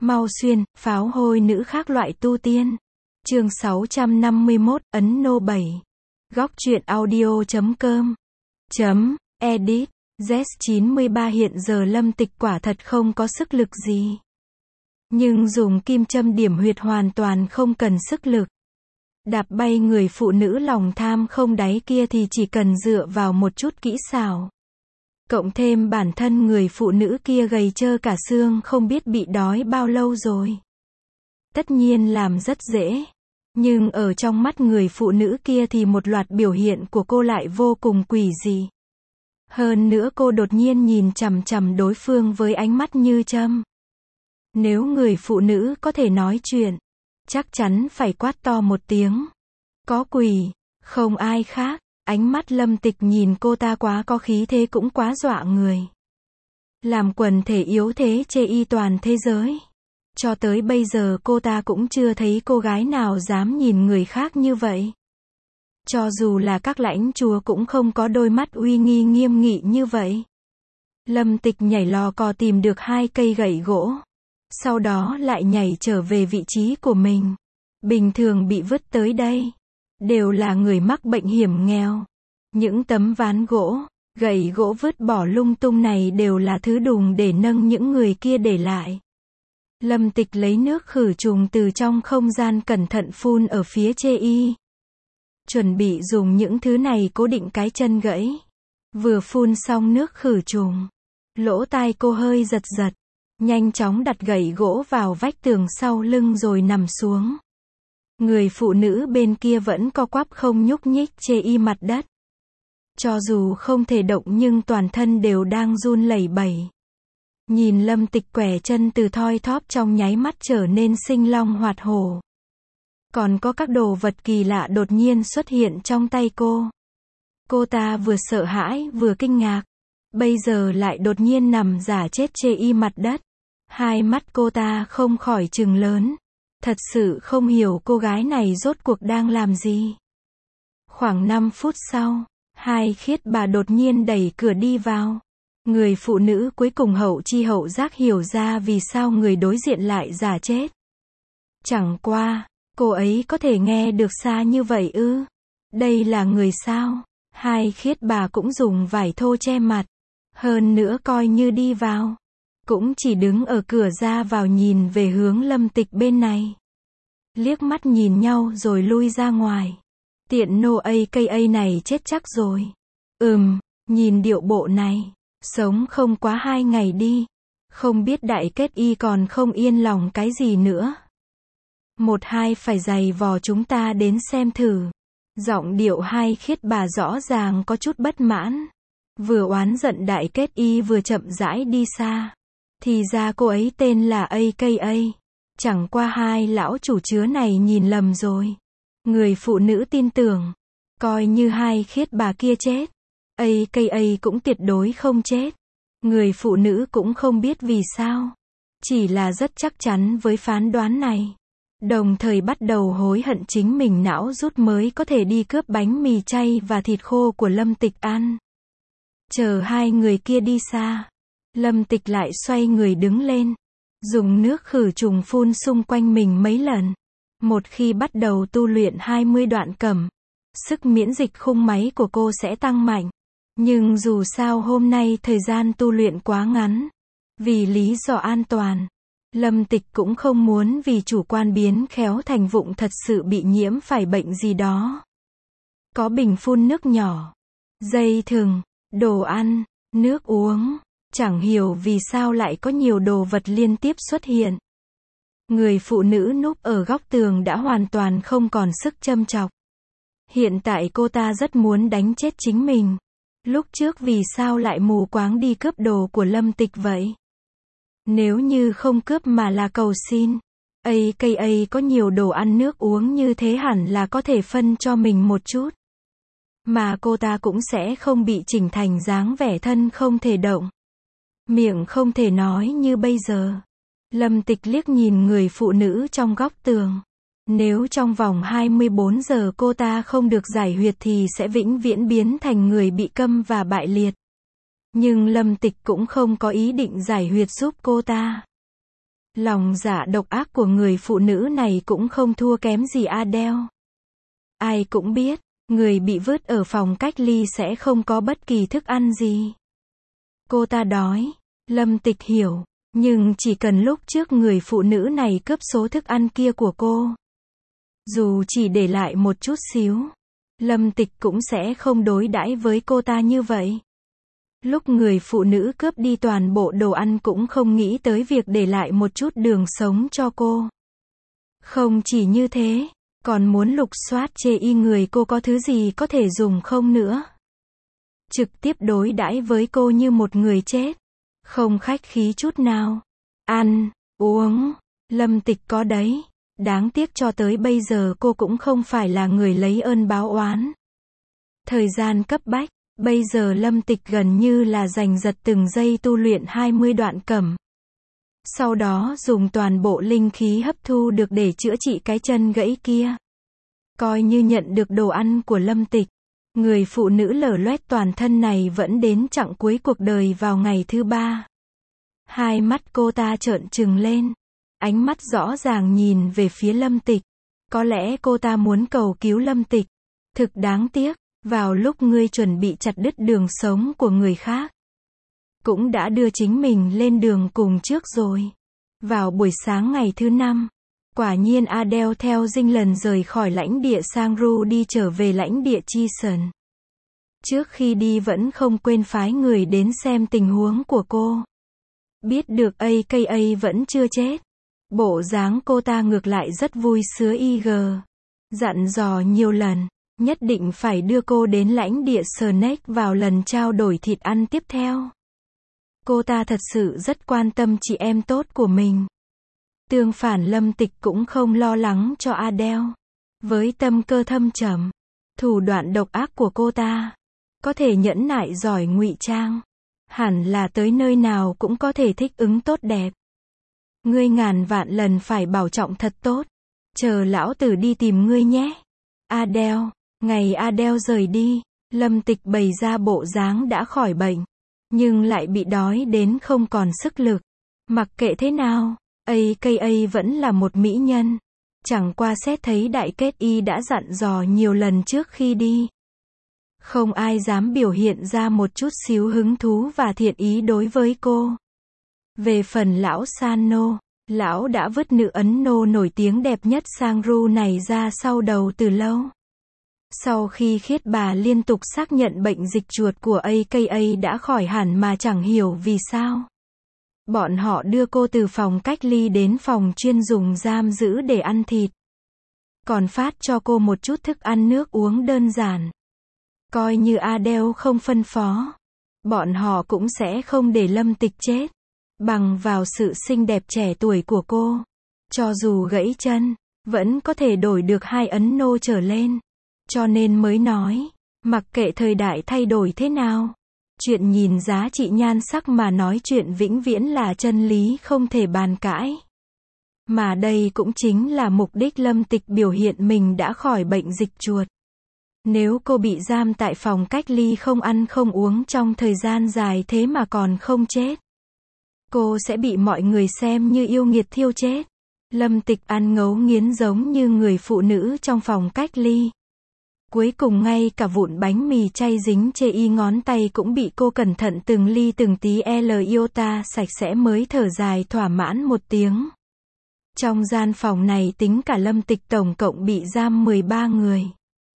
Mau xuyên, pháo hôi nữ khác loại tu tiên. Chương 651, Ấn Nô 7. Góc truyện audio.com. Edit. Z93 hiện giờ Lâm Tịch quả thật không có sức lực gì. Nhưng dùng kim châm điểm huyệt hoàn toàn không cần sức lực. Đạp bay người phụ nữ lòng tham không đáy kia thì chỉ cần dựa vào một chút kỹ xảo. Cộng thêm bản thân người phụ nữ kia gầy trơ cả xương không biết bị đói bao lâu rồi. Tất nhiên làm rất dễ. Nhưng ở trong mắt người phụ nữ kia thì một loạt biểu hiện của cô lại vô cùng quỷ dị. Hơn nữa cô đột nhiên nhìn chằm chằm đối phương với ánh mắt như châm. Nếu người phụ nữ có thể nói chuyện, chắc chắn phải quát to một tiếng. Có quỷ, không ai khác. Ánh mắt Lâm Tịch nhìn cô ta quá có khí thế cũng quá dọa người. Làm quần thể yếu thế chê y toàn thế giới. Cho tới bây giờ cô ta cũng chưa thấy cô gái nào dám nhìn người khác như vậy. Cho dù là các lãnh chúa cũng không có đôi mắt uy nghi nghiêm nghị như vậy. Lâm Tịch nhảy lò cò tìm được 2 cây gậy gỗ. Sau đó lại nhảy trở về vị trí của mình. Bình thường bị vứt tới đây đều là người mắc bệnh hiểm nghèo. Những tấm ván gỗ, gậy gỗ vứt bỏ lung tung này đều là thứ đùng để nâng những người kia để lại. Lâm Tịch lấy nước khử trùng từ trong không gian cẩn thận phun ở phía chê y. Chuẩn bị dùng những thứ này cố định cái chân gãy. Vừa phun xong nước khử trùng, lỗ tai cô hơi giật giật. Nhanh chóng đặt gậy gỗ vào vách tường sau lưng rồi nằm xuống. Người phụ nữ bên kia vẫn co quắp không nhúc nhích chê y mặt đất. Cho dù không thể động nhưng toàn thân đều đang run lẩy bẩy. Nhìn Lâm Tịch quẻ chân từ thoi thóp trong nháy mắt trở nên sinh long hoạt hổ. Còn có các đồ vật kỳ lạ đột nhiên xuất hiện trong tay cô. Cô ta vừa sợ hãi vừa kinh ngạc. Bây giờ lại đột nhiên nằm giả chết chê y mặt đất. Hai mắt cô ta không khỏi trừng lớn. Thật sự không hiểu cô gái này rốt cuộc đang làm gì. Khoảng 5 phút sau, Hai Khiết bà đột nhiên đẩy cửa đi vào. Người phụ nữ cuối cùng hậu chi hậu giác hiểu ra vì sao người đối diện lại giả chết. Chẳng qua, cô ấy có thể nghe được xa như vậy ư? Đây là người sao? Hai Khiết bà cũng dùng vải thô che mặt. Hơn nữa coi như đi vào. Cũng chỉ đứng ở cửa ra vào nhìn về hướng Lâm Tịch bên này. Liếc mắt nhìn nhau rồi lui ra ngoài. Tiện nô AKA này chết chắc rồi. Nhìn điệu bộ này. Sống không quá 2 ngày đi. Không biết đại kết y còn không yên lòng cái gì nữa. 1-2 phải giày vò chúng ta đến xem thử. Giọng điệu Hai Khiết bà rõ ràng có chút bất mãn. Vừa oán giận đại kết y vừa chậm rãi đi xa. Thì ra cô ấy tên là AKA. Chẳng qua hai lão chủ chứa này nhìn lầm rồi. Người phụ nữ tin tưởng. Coi như Hai Khiết bà kia chết. AKA cũng tuyệt đối không chết. Người phụ nữ cũng không biết vì sao. Chỉ là rất chắc chắn với phán đoán này. Đồng thời bắt đầu hối hận chính mình não rút mới có thể đi cướp bánh mì chay và thịt khô của Lâm Tịch ăn. Chờ hai người kia đi xa. Lâm Tịch lại xoay người đứng lên. Dùng nước khử trùng phun xung quanh mình mấy lần. Một khi bắt đầu tu luyện 20 đoạn cầm, sức miễn dịch khung máy của cô sẽ tăng mạnh. Nhưng dù sao hôm nay thời gian tu luyện quá ngắn. Vì lý do an toàn, Lâm Tịch cũng không muốn vì chủ quan biến khéo thành vụng thật sự bị nhiễm phải bệnh gì đó. Có bình phun nước nhỏ, dây thừng, đồ ăn, nước uống. Chẳng hiểu vì sao lại có nhiều đồ vật liên tiếp xuất hiện. Người phụ nữ núp ở góc tường đã hoàn toàn không còn sức châm chọc. Hiện tại cô ta rất muốn đánh chết chính mình. Lúc trước vì sao lại mù quáng đi cướp đồ của Lâm Tịch vậy? Nếu như không cướp mà là cầu xin, AKA có nhiều đồ ăn nước uống như thế hẳn là có thể phân cho mình một chút. Mà cô ta cũng sẽ không bị chỉnh thành dáng vẻ thân không thể động. Miệng không thể nói như bây giờ. Lâm Tịch liếc nhìn người phụ nữ trong góc tường. Nếu trong vòng 24 giờ cô ta không được giải huyệt thì sẽ vĩnh viễn biến thành người bị câm và bại liệt. Nhưng Lâm Tịch cũng không có ý định giải huyệt giúp cô ta. Lòng dạ độc ác của người phụ nữ này cũng không thua kém gì Adele. Ai cũng biết, người bị vứt ở phòng cách ly sẽ không có bất kỳ thức ăn gì. Cô ta đói. Lâm Tịch hiểu, nhưng chỉ cần lúc trước người phụ nữ này cướp số thức ăn kia của cô, dù chỉ để lại một chút xíu, Lâm Tịch cũng sẽ không đối đãi với cô ta như vậy. Lúc người phụ nữ cướp đi toàn bộ đồ ăn cũng không nghĩ tới việc để lại một chút đường sống cho cô. Không chỉ như thế, còn muốn lục soát chê y người cô có thứ gì có thể dùng không nữa. Trực tiếp đối đãi với cô như một người chết. Không khách khí chút nào. Ăn, uống, Lâm Tịch có đấy. Đáng tiếc cho tới bây giờ cô cũng không phải là người lấy ơn báo oán. Thời gian cấp bách, bây giờ Lâm Tịch gần như là giành giật từng giây tu luyện 20 đoạn cẩm. Sau đó dùng toàn bộ linh khí hấp thu được để chữa trị cái chân gãy kia. Coi như nhận được đồ ăn của Lâm Tịch, người phụ nữ lở loét toàn thân này vẫn đến chặng cuối cuộc đời vào ngày thứ 3. Hai mắt cô ta trợn trừng lên. Ánh mắt rõ ràng nhìn về phía Lâm Tịch. Có lẽ cô ta muốn cầu cứu Lâm Tịch. Thực đáng tiếc, vào lúc ngươi chuẩn bị chặt đứt đường sống của người khác, cũng đã đưa chính mình lên đường cùng trước rồi. Vào buổi sáng ngày thứ 5, quả nhiên Adele theo Dinh lần rời khỏi lãnh địa Sangru đi trở về lãnh địa Chison. Trước khi đi vẫn không quên phái người đến xem tình huống của cô. Biết được AKA vẫn chưa chết. Bộ dáng cô ta ngược lại rất vui sứa IG. Dặn dò nhiều lần, nhất định phải đưa cô đến lãnh địa Snake vào lần trao đổi thịt ăn tiếp theo. Cô ta thật sự rất quan tâm chị em tốt của mình. Tương phản Lâm Tịch cũng không lo lắng cho Adele. Với tâm cơ thâm trầm, thủ đoạn độc ác của cô ta, có thể nhẫn nại giỏi ngụy trang, hẳn là tới nơi nào cũng có thể thích ứng tốt đẹp. Ngươi ngàn vạn lần phải bảo trọng thật tốt. Chờ lão tử đi tìm ngươi nhé. Adele. Ngày Adele rời đi, Lâm Tịch bày ra bộ dáng đã khỏi bệnh, nhưng lại bị đói đến không còn sức lực. Mặc kệ thế nào, AKA vẫn là một mỹ nhân. Chẳng qua xét thấy đại kết y đã dặn dò nhiều lần trước khi đi. Không ai dám biểu hiện ra một chút xíu hứng thú và thiện ý đối với cô. Về phần lão Sano, lão đã vứt nữ Ấn nô nổi tiếng đẹp nhất Sangru này ra sau đầu từ lâu. Sau khi Khiết bà liên tục xác nhận bệnh dịch chuột của AKA đã khỏi hẳn mà chẳng hiểu vì sao. Bọn họ đưa cô từ phòng cách ly đến phòng chuyên dùng giam giữ để ăn thịt. Còn phát cho cô một chút thức ăn nước uống đơn giản. Coi như Adele không phân phó, bọn họ cũng sẽ không để Lâm Tịch chết. Bằng vào sự xinh đẹp trẻ tuổi của cô, cho dù gãy chân, vẫn có thể đổi được 2 Ấn nô trở lên. Cho nên mới nói, mặc kệ thời đại thay đổi thế nào, chuyện nhìn giá trị nhan sắc mà nói chuyện vĩnh viễn là chân lý không thể bàn cãi. Mà đây cũng chính là mục đích Lâm Tịch biểu hiện mình đã khỏi bệnh dịch chuột. Nếu cô bị giam tại phòng cách ly không ăn không uống trong thời gian dài thế mà còn không chết, cô sẽ bị mọi người xem như yêu nghiệt thiêu chết. Lâm Tịch ăn ngấu nghiến giống như người phụ nữ trong phòng cách ly. Cuối cùng ngay cả vụn bánh mì chay dính chê y ngón tay cũng bị cô cẩn thận từng ly từng tí iota sạch sẽ mới thở dài thỏa mãn một tiếng. Trong gian phòng này tính cả Lâm Tịch tổng cộng bị giam 13 người.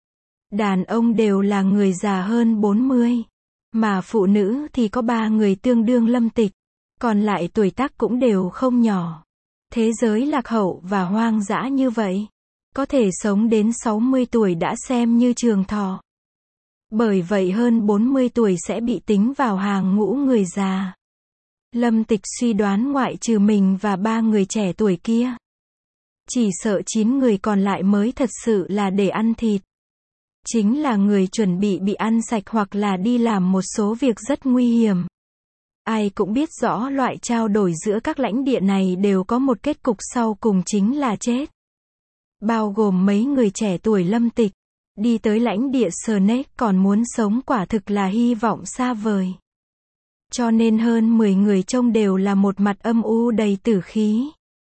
Đàn ông đều là người già hơn 40, mà phụ nữ thì có 3 người tương đương Lâm Tịch, còn lại tuổi tác cũng đều không nhỏ. Thế giới lạc hậu và hoang dã như vậy, có thể sống đến 60 tuổi đã xem như trường thọ. Bởi vậy hơn 40 tuổi sẽ bị tính vào hàng ngũ người già. Lâm Tịch suy đoán ngoại trừ mình và 3 người trẻ tuổi kia, chỉ sợ 9 người còn lại mới thật sự là để ăn thịt. Chính là người chuẩn bị ăn sạch hoặc là đi làm một số việc rất nguy hiểm. Ai cũng biết rõ loại trao đổi giữa các lãnh địa này đều có một kết cục sau cùng chính là chết. Bao gồm mấy người trẻ tuổi Lâm Tịch, đi tới lãnh địa Snake còn muốn sống quả thực là hy vọng xa vời. Cho nên hơn 10 người trông đều là một mặt âm u đầy tử khí.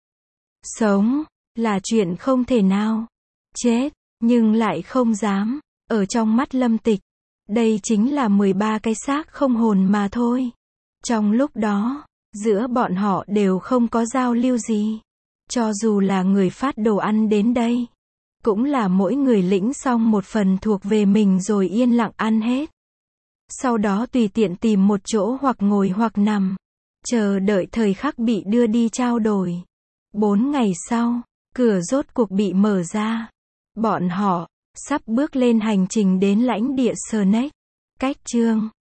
Sống là chuyện không thể nào. Chết, nhưng lại không dám. Ở trong mắt Lâm Tịch, đây chính là 13 cái xác không hồn mà thôi. Trong lúc đó, giữa bọn họ đều không có giao lưu gì. Cho dù là người phát đồ ăn đến đây, cũng là mỗi người lĩnh xong một phần thuộc về mình rồi yên lặng ăn hết. Sau đó tùy tiện tìm một chỗ hoặc ngồi hoặc nằm, chờ đợi thời khắc bị đưa đi trao đổi. 4 ngày sau, cửa rốt cuộc bị mở ra. Bọn họ sắp bước lên hành trình đến lãnh địa Snack. Cách chương